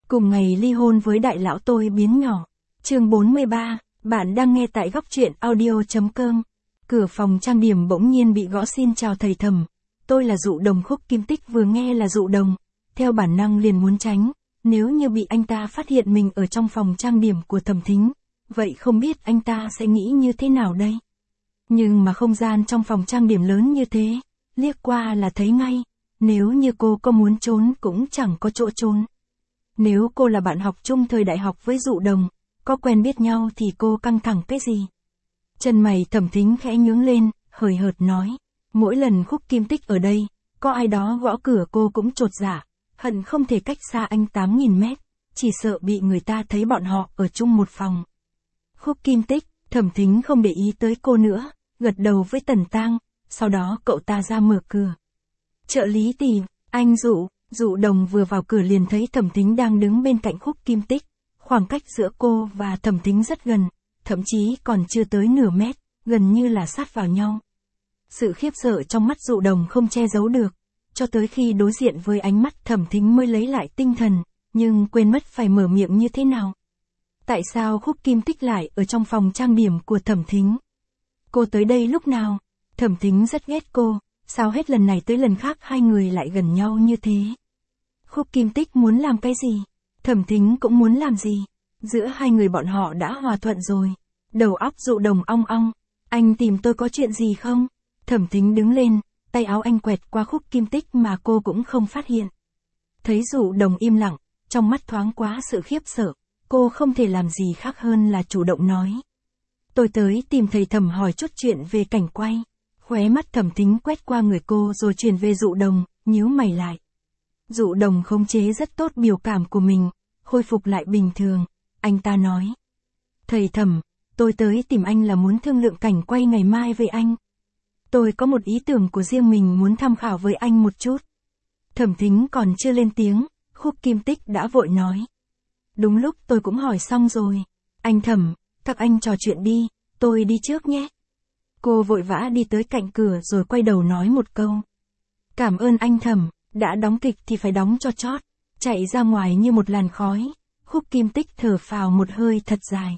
Cùng ngày ly hôn với đại lão tôi biến nhỏ. Chương 43, bạn đang nghe tại góc truyện audio.com. Cửa phòng trang điểm bỗng nhiên bị gõ. Xin chào thầy Thẩm. Tôi là Dụ Đồng. Khúc Kim Tích vừa nghe là Dụ Đồng, theo bản năng liền muốn tránh. Nếu như bị anh ta phát hiện mình ở trong phòng trang điểm của Thẩm Thính, vậy không biết anh ta sẽ nghĩ như thế nào đây? Nhưng mà không gian trong phòng trang điểm lớn như thế, liếc qua là thấy ngay. Nếu như cô có muốn trốn cũng chẳng có chỗ trốn. Nếu cô là bạn học chung thời đại học với Dụ Đồng, có quen biết nhau thì cô căng thẳng cái gì? Chân mày Thẩm Thính khẽ nhướng lên, hời hợt nói. Mỗi lần Khúc Kim Tích ở đây, có ai đó gõ cửa cô cũng chột dạ, hận không thể cách xa anh 8.000 mét, chỉ sợ bị người ta thấy bọn họ ở chung một phòng. Khúc Kim Tích, Thẩm Thính không để ý tới cô nữa, gật đầu với Tần Tang, sau đó cậu ta ra mở cửa. Trợ lý tìm, anh Dụ Đồng vừa vào cửa liền thấy Thẩm Thính đang đứng bên cạnh Khúc Kim Tích, khoảng cách giữa cô và Thẩm Thính rất gần, thậm chí còn chưa tới nửa mét, gần như là sát vào nhau. Sự khiếp sợ trong mắt Dụ Đồng không che giấu được, cho tới khi đối diện với ánh mắt Thẩm Thính mới lấy lại tinh thần, nhưng quên mất phải mở miệng như thế nào. Tại sao Khúc Kim Tích lại ở trong phòng trang điểm của Thẩm Thính? Cô tới đây lúc nào? Thẩm Thính rất ghét cô, sao hết lần này tới lần khác hai người lại gần nhau như thế? Khúc Kim Tích muốn làm cái gì? Thẩm Thính cũng muốn làm gì? Giữa hai người bọn họ đã hòa thuận rồi. Đầu óc Dụ Đồng ong ong. Anh tìm tôi có chuyện gì không? Thẩm Thính đứng lên, tay áo anh quẹt qua Khúc Kim Tích mà cô cũng không phát hiện. Thấy Dụ Đồng im lặng, trong mắt thoáng quá sự khiếp sợ, cô không thể làm gì khác hơn là chủ động nói. Tôi tới tìm thầy Thẩm hỏi chút chuyện về cảnh quay. Khóe mắt Thẩm Thính quét qua người cô rồi chuyển về Dụ Đồng, nhíu mày lại. Dụ Đồng khống chế rất tốt biểu cảm của mình, khôi phục lại bình thường, anh ta nói. Thầy Thẩm, tôi tới tìm anh là muốn thương lượng cảnh quay ngày mai với anh. Tôi có một ý tưởng của riêng mình muốn tham khảo với anh một chút. Thẩm Thính còn chưa lên tiếng, Khúc Kim Tích đã vội nói. Đúng lúc tôi cũng hỏi xong rồi. Anh Thẩm, các anh trò chuyện đi, tôi đi trước nhé. Cô vội vã đi tới cạnh cửa rồi quay đầu nói một câu. Cảm ơn anh Thẩm, đã đóng kịch thì phải đóng cho chót. Chạy ra ngoài như một làn khói, Khúc Kim Tích thở phào một hơi thật dài.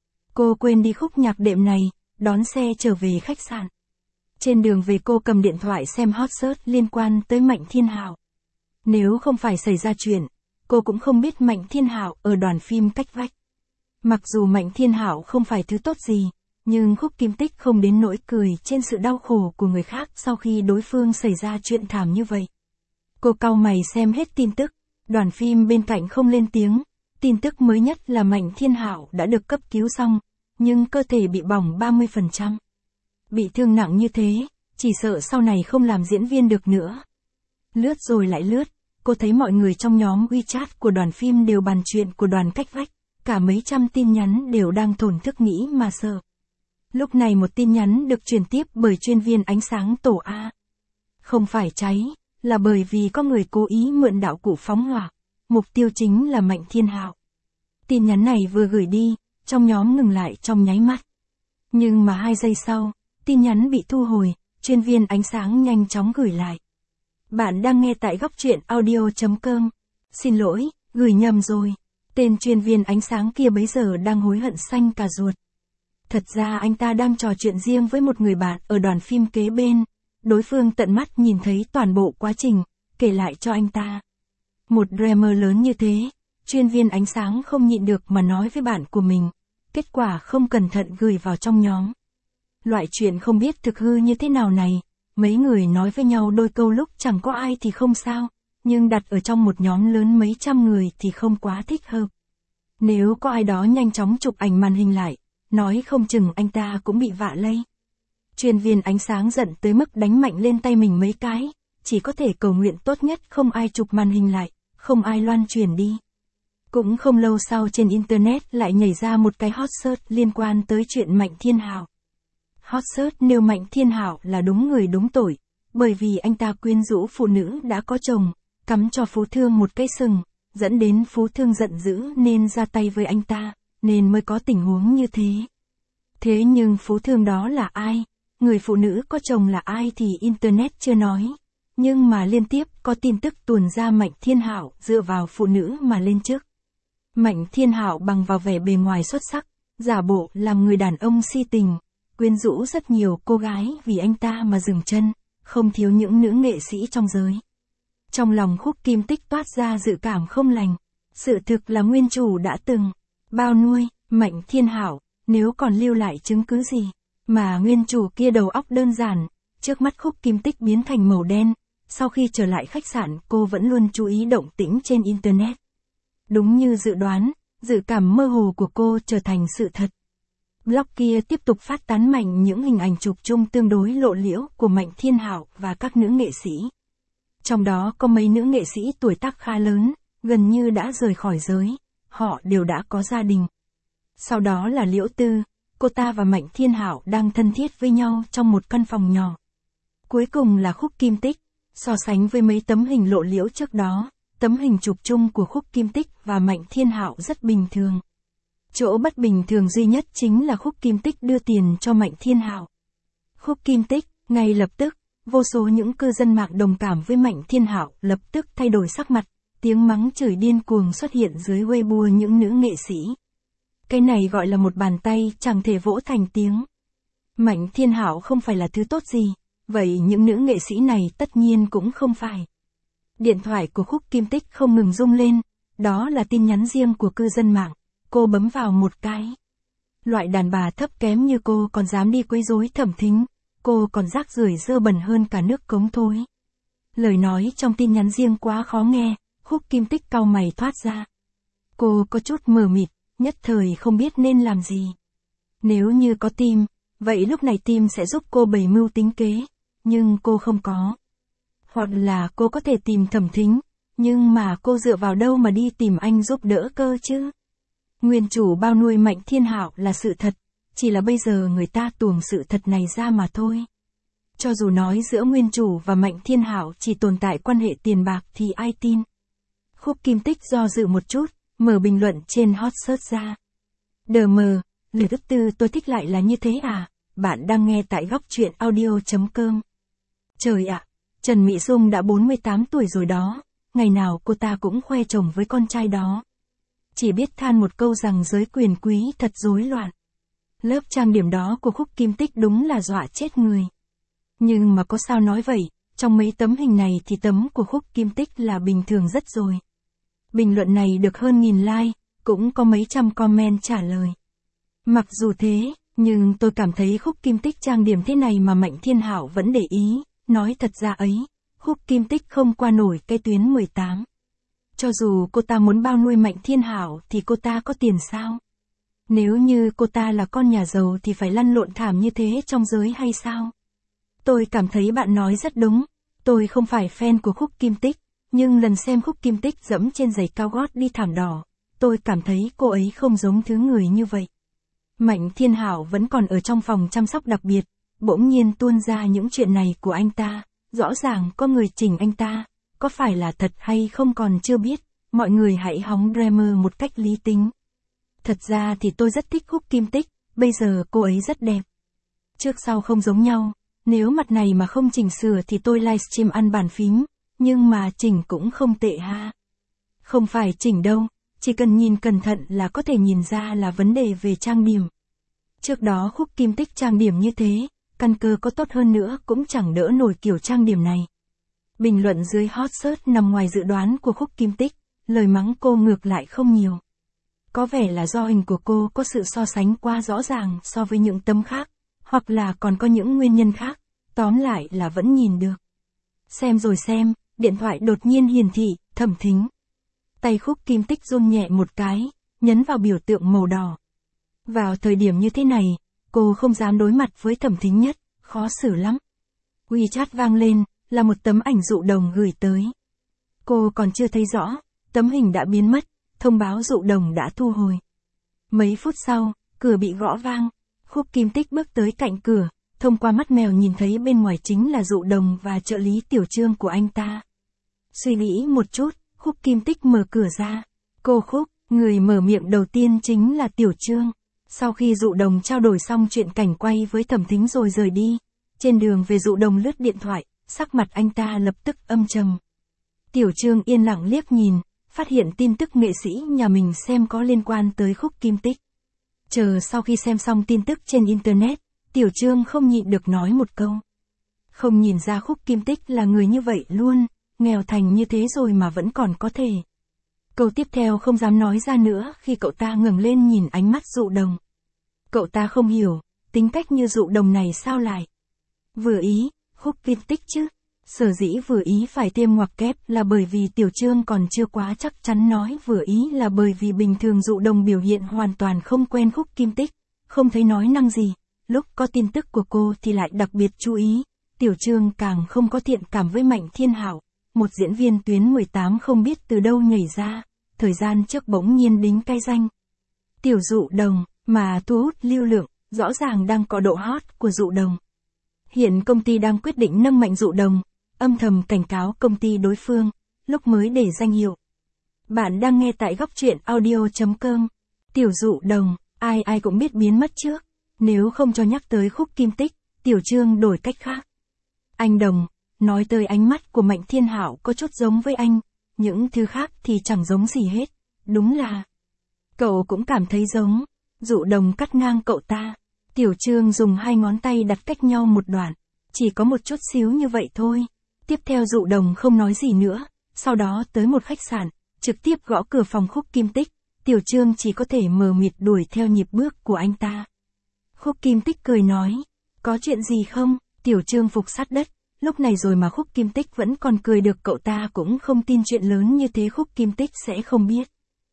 Cô quên đi khúc nhạc đệm này, đón xe trở về khách sạn. Trên đường về cô cầm điện thoại xem hot search liên quan tới Mạnh Thiên Hạo. Nếu không phải xảy ra chuyện, cô cũng không biết Mạnh Thiên Hạo ở đoàn phim Cách Vách. Mặc dù Mạnh Thiên Hạo không phải thứ tốt gì, nhưng Khúc Kim Tích không đến nỗi cười trên sự đau khổ của người khác sau khi đối phương xảy ra chuyện thảm như vậy. Cô cau mày xem hết tin tức, đoàn phim bên cạnh không lên tiếng, tin tức mới nhất là Mạnh Thiên Hạo đã được cấp cứu xong, nhưng cơ thể bị bỏng 30%. Bị thương nặng như thế, chỉ sợ sau này không làm diễn viên được nữa. Lướt rồi lại lướt, cô thấy mọi người trong nhóm WeChat của đoàn phim đều bàn chuyện của đoàn Cách Vách, cả mấy trăm tin nhắn đều đang thổn thức nghĩ mà sợ. Lúc này một tin nhắn được truyền tiếp bởi chuyên viên ánh sáng tổ A. Không phải cháy, là bởi vì có người cố ý mượn đạo cụ phóng hỏa, mục tiêu chính là Mạnh Thiên Hạo. Tin nhắn này vừa gửi đi, trong nhóm ngừng lại trong nháy mắt. Nhưng mà 2 giây sau, tin nhắn bị thu hồi, chuyên viên ánh sáng nhanh chóng gửi lại. Bạn đang nghe tại góc truyện audio.com. Xin lỗi, gửi nhầm rồi. Tên chuyên viên ánh sáng kia bấy giờ đang hối hận xanh cả ruột. Thật ra anh ta đang trò chuyện riêng với một người bạn ở đoàn phim kế bên. Đối phương tận mắt nhìn thấy toàn bộ quá trình, kể lại cho anh ta. Một drama lớn như thế, chuyên viên ánh sáng không nhịn được mà nói với bạn của mình. Kết quả không cẩn thận gửi vào trong nhóm. Loại chuyện không biết thực hư như thế nào này, mấy người nói với nhau đôi câu lúc chẳng có ai thì không sao, nhưng đặt ở trong một nhóm lớn mấy trăm người thì không quá thích hợp. Nếu có ai đó nhanh chóng chụp ảnh màn hình lại, nói không chừng anh ta cũng bị vạ lây. Chuyên viên ánh sáng giận tới mức đánh mạnh lên tay mình mấy cái, chỉ có thể cầu nguyện tốt nhất không ai chụp màn hình lại, không ai loan truyền đi. Cũng không lâu sau trên Internet lại nhảy ra một cái hot search liên quan tới chuyện Mạnh Thiên Hạo. Hot search nêu Mạnh Thiên Hạo là đúng người đúng tội, bởi vì anh ta quyến rũ phụ nữ đã có chồng, cắm cho Phú Thương một cây sừng, dẫn đến Phú Thương giận dữ nên ra tay với anh ta, nên mới có tình huống như thế. Thế nhưng Phú Thương đó là ai? Người phụ nữ có chồng là ai thì Internet chưa nói. Nhưng mà liên tiếp có tin tức tuồn ra Mạnh Thiên Hạo dựa vào phụ nữ mà lên chức. Mạnh Thiên Hạo bằng vào vẻ bề ngoài xuất sắc, giả bộ làm người đàn ông si tình, quyến rũ rất nhiều cô gái vì anh ta mà dừng chân, không thiếu những nữ nghệ sĩ trong giới. Trong lòng Khúc Kim Tích toát ra dự cảm không lành, sự thực là nguyên chủ đã từng bao nuôi Mạnh Thiên Hạo, nếu còn lưu lại chứng cứ gì, mà nguyên chủ kia đầu óc đơn giản, trước mắt Khúc Kim Tích biến thành màu đen, sau khi trở lại khách sạn cô vẫn luôn chú ý động tĩnh trên Internet. Đúng như dự đoán, dự cảm mơ hồ của cô trở thành sự thật. Blog kia tiếp tục phát tán mạnh những hình ảnh chụp chung tương đối lộ liễu của Mạnh Thiên Hạo và các nữ nghệ sĩ. Trong đó có mấy nữ nghệ sĩ tuổi tác khá lớn, gần như đã rời khỏi giới, họ đều đã có gia đình. Sau đó là Liễu Tư, cô ta và Mạnh Thiên Hạo đang thân thiết với nhau trong một căn phòng nhỏ. Cuối cùng là Khúc Kim Tích, so sánh với mấy tấm hình lộ liễu trước đó, tấm hình chụp chung của Khúc Kim Tích và Mạnh Thiên Hạo rất bình thường. Chỗ bất bình thường duy nhất chính là Khúc Kim Tích đưa tiền cho Mạnh Thiên Hạo. Khúc Kim Tích, ngay lập tức, vô số những cư dân mạng đồng cảm với Mạnh Thiên Hạo lập tức thay đổi sắc mặt, tiếng mắng chửi điên cuồng xuất hiện dưới Weibo những nữ nghệ sĩ. Cái này gọi là một bàn tay chẳng thể vỗ thành tiếng. Mạnh Thiên Hạo không phải là thứ tốt gì, vậy những nữ nghệ sĩ này tất nhiên cũng không phải. Điện thoại của Khúc Kim Tích không ngừng rung lên, đó là tin nhắn riêng của cư dân mạng, cô bấm vào một cái. Loại đàn bà thấp kém như cô còn dám đi quấy rối Thẩm Thính, cô còn rác rưởi dơ bẩn hơn cả nước cống thối. Lời nói trong tin nhắn riêng quá khó nghe, Khúc Kim Tích cau mày thoát ra. Cô có chút mờ mịt, nhất thời không biết nên làm gì. Nếu như có team, vậy lúc này team sẽ giúp cô bày mưu tính kế, nhưng cô không có. Hoặc là cô có thể tìm Thẩm Thính, nhưng mà cô dựa vào đâu mà đi tìm anh giúp đỡ cơ chứ? Nguyên chủ bao nuôi Mạnh Thiên Hạo là sự thật, chỉ là bây giờ người ta tuồng sự thật này ra mà thôi. Cho dù nói giữa nguyên chủ và Mạnh Thiên Hạo chỉ tồn tại quan hệ tiền bạc thì ai tin? Khúc Kim Tích do dự một chút, mở bình luận trên hot search ra. DM, Liễu Tư tôi thích lại là như thế à? Bạn đang nghe tại góc truyện audio.com. Trời ạ, Trần Mỹ Dung đã 48 tuổi rồi đó, ngày nào cô ta cũng khoe chồng với con trai đó. Chỉ biết than một câu rằng giới quyền quý thật rối loạn. Lớp trang điểm đó của Khúc Kim Tích đúng là dọa chết người. Nhưng mà có sao nói vậy, trong mấy tấm hình này thì tấm của Khúc Kim Tích là bình thường rất rồi. Bình luận này được hơn 1000 like, cũng có mấy trăm comment trả lời. Mặc dù thế, nhưng tôi cảm thấy Khúc Kim Tích trang điểm thế này mà Mạnh Thiên Hạo vẫn để ý, nói thật ra ấy, Khúc Kim Tích không qua nổi cái tuyến 18. Cho dù cô ta muốn bao nuôi Mạnh Thiên Hạo thì cô ta có tiền sao? Nếu như cô ta là con nhà giàu thì phải lăn lộn thảm như thế trong giới hay sao? Tôi cảm thấy bạn nói rất đúng, tôi không phải fan của Khúc Kim Tích, nhưng lần xem Khúc Kim Tích dẫm trên giày cao gót đi thảm đỏ, tôi cảm thấy cô ấy không giống thứ người như vậy. Mạnh Thiên Hạo vẫn còn ở trong phòng chăm sóc đặc biệt, bỗng nhiên tuôn ra những chuyện này của anh ta, rõ ràng có người chỉnh anh ta, có phải là thật hay không còn chưa biết, mọi người hãy hóng drama một cách lý tính. Thật ra thì tôi rất thích Khúc Kim Tích, bây giờ cô ấy rất đẹp. Trước sau không giống nhau, nếu mặt này mà không chỉnh sửa thì tôi livestream ăn bàn phím, nhưng mà chỉnh cũng không tệ ha. Không phải chỉnh đâu, chỉ cần nhìn cẩn thận là có thể nhìn ra là vấn đề về trang điểm. Trước đó Khúc Kim Tích trang điểm như thế, căn cơ có tốt hơn nữa cũng chẳng đỡ nổi kiểu trang điểm này. Bình luận dưới hot search nằm ngoài dự đoán của Khúc Kim Tích, lời mắng cô ngược lại không nhiều. Có vẻ là do hình của cô có sự so sánh quá rõ ràng so với những tấm khác, hoặc là còn có những nguyên nhân khác, tóm lại là vẫn nhìn được. Xem rồi xem, điện thoại đột nhiên hiển thị, Thẩm Thính. Tay Khúc Kim Tích run nhẹ một cái, nhấn vào biểu tượng màu đỏ. Vào thời điểm như thế này, cô không dám đối mặt với Thẩm Thính nhất, khó xử lắm. WeChat vang lên, là một tấm ảnh dụ đồng gửi tới. Cô còn chưa thấy rõ, tấm hình đã biến mất, thông báo dụ đồng đã thu hồi. Mấy phút sau, cửa bị gõ vang, Khúc Kim Tích bước tới cạnh cửa, thông qua mắt mèo nhìn thấy bên ngoài chính là dụ đồng và trợ lý Tiểu Trương của anh ta. Suy nghĩ một chút, Khúc Kim Tích mở cửa ra. Cô Khúc, người mở miệng đầu tiên chính là Tiểu Trương. Sau khi dụ đồng trao đổi xong chuyện cảnh quay với Thẩm Thính rồi rời đi, trên đường về dụ đồng lướt điện thoại, sắc mặt anh ta lập tức âm trầm. Tiểu Trương yên lặng liếc nhìn, phát hiện tin tức nghệ sĩ nhà mình xem có liên quan tới Khúc Kim Tích. Chờ sau khi xem xong tin tức trên Internet, Tiểu Trương không nhịn được nói một câu. Không nhìn ra Khúc Kim Tích là người như vậy luôn, nghèo thành như thế rồi mà vẫn còn có thể. Câu tiếp theo không dám nói ra nữa khi cậu ta ngẩng lên nhìn ánh mắt Dụ Đồng. Cậu ta không hiểu, tính cách như Dụ Đồng này sao lại vừa ý, Khúc Kim Tích chứ. Sở dĩ vừa ý phải thêm ngoặc kép là bởi vì Tiểu Trương còn chưa quá chắc chắn nói vừa ý là bởi vì bình thường Dụ Đồng biểu hiện hoàn toàn không quen Khúc Kim Tích, không thấy nói năng gì, lúc có tin tức của cô thì lại đặc biệt chú ý. Tiểu Trương càng không có thiện cảm với Mạnh Thiên Hạo, một diễn viên tuyến 18 không biết từ đâu nhảy ra, thời gian trước bỗng nhiên đính cái danh Tiểu Dụ Đồng, mà thu hút lưu lượng, rõ ràng đang có độ hot của Dụ Đồng. Hiện công ty đang quyết định nâng mạnh Dụ Đồng, âm thầm cảnh cáo công ty đối phương, lúc mới để danh hiệu. Bạn đang nghe tại góc truyện audio.com. Tiểu Dụ Đồng, ai cũng biết biến mất trước, nếu không cho nhắc tới Khúc Kim Tích, Tiểu Trương đổi cách khác. Anh Đồng, nói tới ánh mắt của Mạnh Thiên Hạo có chút giống với anh, những thứ khác thì chẳng giống gì hết, đúng là. Cậu cũng cảm thấy giống. Dụ Đồng cắt ngang cậu ta. Tiểu Trương dùng hai ngón tay đặt cách nhau một đoạn, chỉ có một chút xíu như vậy thôi. Tiếp theo Dụ Đồng không nói gì nữa, sau đó tới một khách sạn, trực tiếp gõ cửa phòng Khúc Kim Tích. Tiểu Trương chỉ có thể mờ mịt đuổi theo nhịp bước của anh ta. Khúc Kim Tích cười nói, có chuyện gì không? Tiểu Trương phục sát đất, lúc này rồi mà Khúc Kim Tích vẫn còn cười được, cậu ta cũng không tin chuyện lớn như thế Khúc Kim Tích sẽ không biết.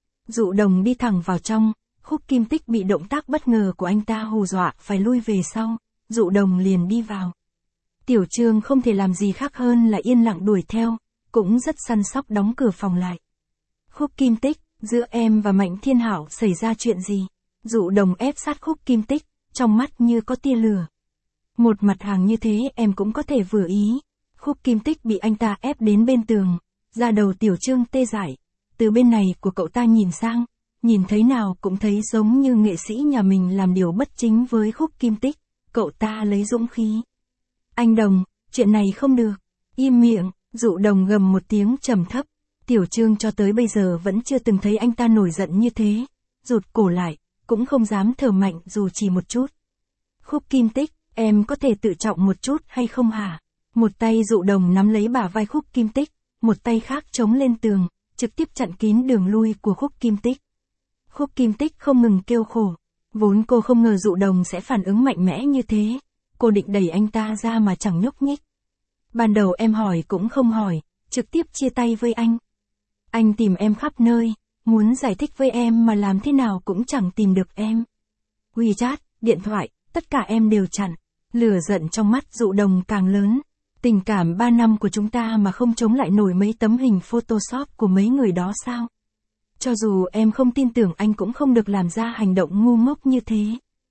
Dụ Đồng đi thẳng vào trong, Khúc Kim Tích bị động tác bất ngờ của anh ta hù dọa phải lui về sau, Dụ Đồng liền đi vào. Tiểu Trương không thể làm gì khác hơn là yên lặng đuổi theo, cũng rất săn sóc đóng cửa phòng lại. Khúc Kim Tích, giữa em và Mạnh Thiên Hạo xảy ra chuyện gì? Dụ Đồng ép sát Khúc Kim Tích, trong mắt như có tia lửa. Một mặt hàng như thế em cũng có thể vừa ý. Khúc Kim Tích bị anh ta ép đến bên tường, da đầu Tiểu Trương tê dại. Từ bên này của cậu ta nhìn sang, nhìn thấy nào cũng thấy giống như nghệ sĩ nhà mình làm điều bất chính với Khúc Kim Tích. Cậu ta lấy dũng khí. Anh Đồng, chuyện này không được. Im miệng. Dụ Đồng gầm một tiếng trầm thấp. Tiểu Trương cho tới bây giờ vẫn chưa từng thấy anh ta nổi giận như thế. Rụt cổ lại, cũng không dám thở mạnh dù chỉ một chút. Khúc Kim Tích, em có thể tự trọng một chút hay không hả? Một tay Dụ Đồng nắm lấy bả vai Khúc Kim Tích, một tay khác chống lên tường, trực tiếp chặn kín đường lui của Khúc Kim Tích. Khúc Kim Tích không ngừng kêu khổ. Vốn cô không ngờ Dụ Đồng sẽ phản ứng mạnh mẽ như thế. Cô định đẩy anh ta ra mà chẳng nhúc nhích. Ban đầu em hỏi cũng không hỏi, trực tiếp chia tay với anh. Anh tìm em khắp nơi, muốn giải thích với em mà làm thế nào cũng chẳng tìm được em. WeChat, điện thoại, tất cả em đều chặn. Lửa giận trong mắt Dụ Đồng càng lớn. Tình cảm 3 năm của chúng ta mà không chống lại nổi mấy tấm hình Photoshop của mấy người đó sao? Cho dù em không tin tưởng anh cũng không được làm ra hành động ngu ngốc như thế.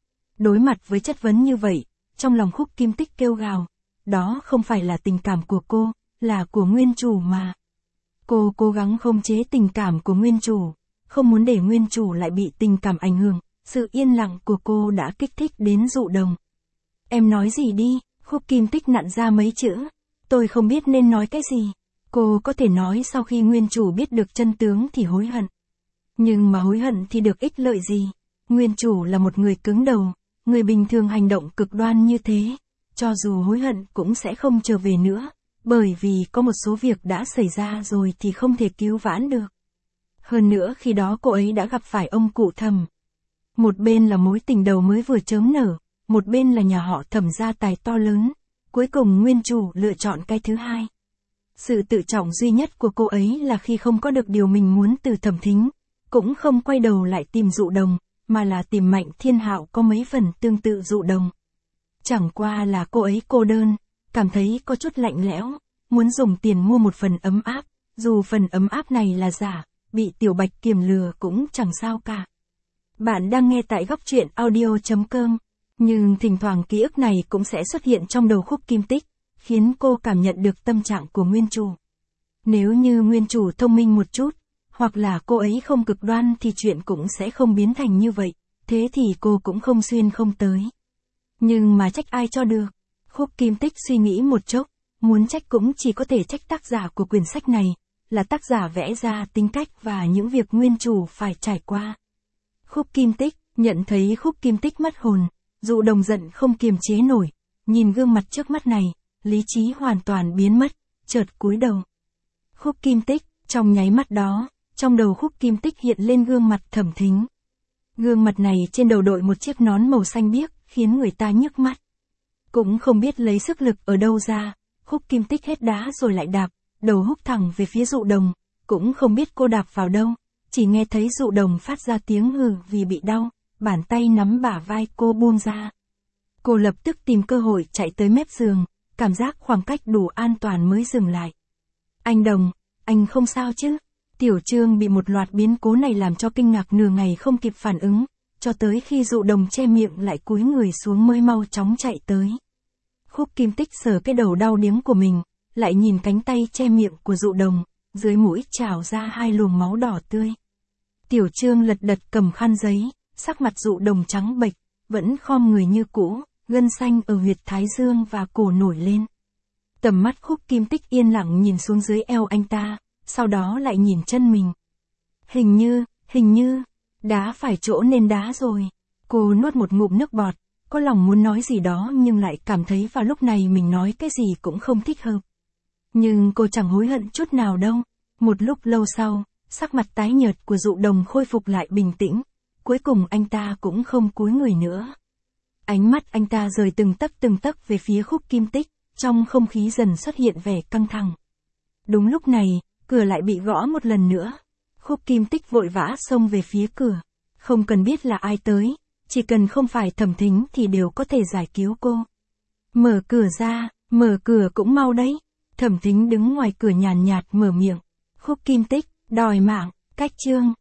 Đối mặt với chất vấn như vậy, trong lòng Khúc Kim Tích kêu gào. Đó không phải là tình cảm của cô, là của nguyên chủ mà. Cô cố gắng khống chế tình cảm của nguyên chủ, không muốn để nguyên chủ lại bị tình cảm ảnh hưởng. Sự yên lặng của cô đã kích thích đến Dụ Đồng. Em nói gì đi? Khúc Kim Tích nặn ra mấy chữ. Tôi không biết nên nói cái gì. Cô có thể nói sau khi nguyên chủ biết được chân tướng thì hối hận. Nhưng mà hối hận thì được ích lợi gì? Nguyên chủ là một người cứng đầu, người bình thường hành động cực đoan như thế. Cho dù hối hận cũng sẽ không trở về nữa, bởi vì có một số việc đã xảy ra rồi thì không thể cứu vãn được. Hơn nữa khi đó cô ấy đã gặp phải ông cụ Thẩm. Một bên là mối tình đầu mới vừa chớm nở, một bên là nhà họ Thẩm gia tài to lớn. Cuối cùng nguyên chủ lựa chọn cái thứ hai. Sự tự trọng duy nhất của cô ấy là khi không có được điều mình muốn từ Thẩm Thính, cũng không quay đầu lại tìm Dụ Đồng, mà là tìm Mạnh Thiên Hạo có mấy phần tương tự Dụ Đồng. Chẳng qua là cô ấy cô đơn, cảm thấy có chút lạnh lẽo, muốn dùng tiền mua một phần ấm áp, dù phần ấm áp này là giả, bị Tiểu Bạch kiềm lừa cũng chẳng sao cả. Bạn đang nghe tại góc truyện audio.com, nhưng thỉnh thoảng ký ức này cũng sẽ xuất hiện trong đầu Khúc Kim Tích, khiến cô cảm nhận được tâm trạng của nguyên chủ. Nếu như nguyên chủ thông minh một chút, hoặc là cô ấy không cực đoan thì chuyện cũng sẽ không biến thành như vậy, thế thì cô cũng không xuyên không tới. Nhưng mà trách ai cho được? Khúc Kim Tích suy nghĩ một chốc, muốn trách cũng chỉ có thể trách tác giả của quyển sách này, là tác giả vẽ ra tính cách và những việc nguyên chủ phải trải qua. Khúc Kim Tích, nhận thấy Khúc Kim Tích mất hồn, Dụ Đồng giận không kiềm chế nổi, nhìn gương mặt trước mắt này, lý trí hoàn toàn biến mất, chợt cúi đầu. Khúc Kim Tích, trong nháy mắt đó, trong đầu Khúc Kim Tích hiện lên gương mặt Thẩm Thính. Gương mặt này trên đầu đội một chiếc nón màu xanh biếc, khiến người ta nhức mắt. Cũng không biết lấy sức lực ở đâu ra, Khúc Kim Tích hết đá rồi lại đạp, đầu húc thẳng về phía Dụ Đồng, cũng không biết cô đạp vào đâu, chỉ nghe thấy Dụ Đồng phát ra tiếng hừ vì bị đau, bàn tay nắm bả vai cô buông ra. Cô lập tức tìm cơ hội chạy tới mép giường, cảm giác khoảng cách đủ an toàn mới dừng lại. Anh Đồng, anh không sao chứ? Tiểu Trương bị một loạt biến cố này làm cho kinh ngạc nửa ngày không kịp phản ứng, cho tới khi Dụ Đồng che miệng lại cúi người xuống mới mau chóng chạy tới. Khúc Kim Tích sờ cái đầu đau điếng của mình, lại nhìn cánh tay che miệng của Dụ Đồng, dưới mũi trào ra 2 luồng máu đỏ tươi. Tiểu Trương lật đật cầm khăn giấy, sắc mặt Dụ Đồng trắng bệch, vẫn khom người như cũ, gân xanh ở huyệt thái dương và cổ nổi lên. Tầm mắt Khúc Kim Tích yên lặng nhìn xuống dưới eo anh ta, sau đó lại nhìn chân mình. Hình như, đá phải chỗ nên đá rồi. Cô nuốt một ngụm nước bọt, có lòng muốn nói gì đó nhưng lại cảm thấy vào lúc này mình nói cái gì cũng không thích hợp. Nhưng cô chẳng hối hận chút nào đâu. Một lúc lâu sau, sắc mặt tái nhợt của Dụ Đồng khôi phục lại bình tĩnh, cuối cùng anh ta cũng không cúi người nữa. Ánh mắt anh ta rời từng tấc về phía Khúc Kim Tích, trong không khí dần xuất hiện vẻ căng thẳng. Đúng lúc này, cửa lại bị gõ một lần nữa. Khúc Kim Tích vội vã xông về phía cửa. Không cần biết là ai tới, chỉ cần không phải Thẩm Thính thì đều có thể giải cứu cô. Mở cửa ra, mở cửa cũng mau đấy. Thẩm Thính đứng ngoài cửa nhàn nhạt mở miệng. Khúc Kim Tích, đòi mạng, cách chương.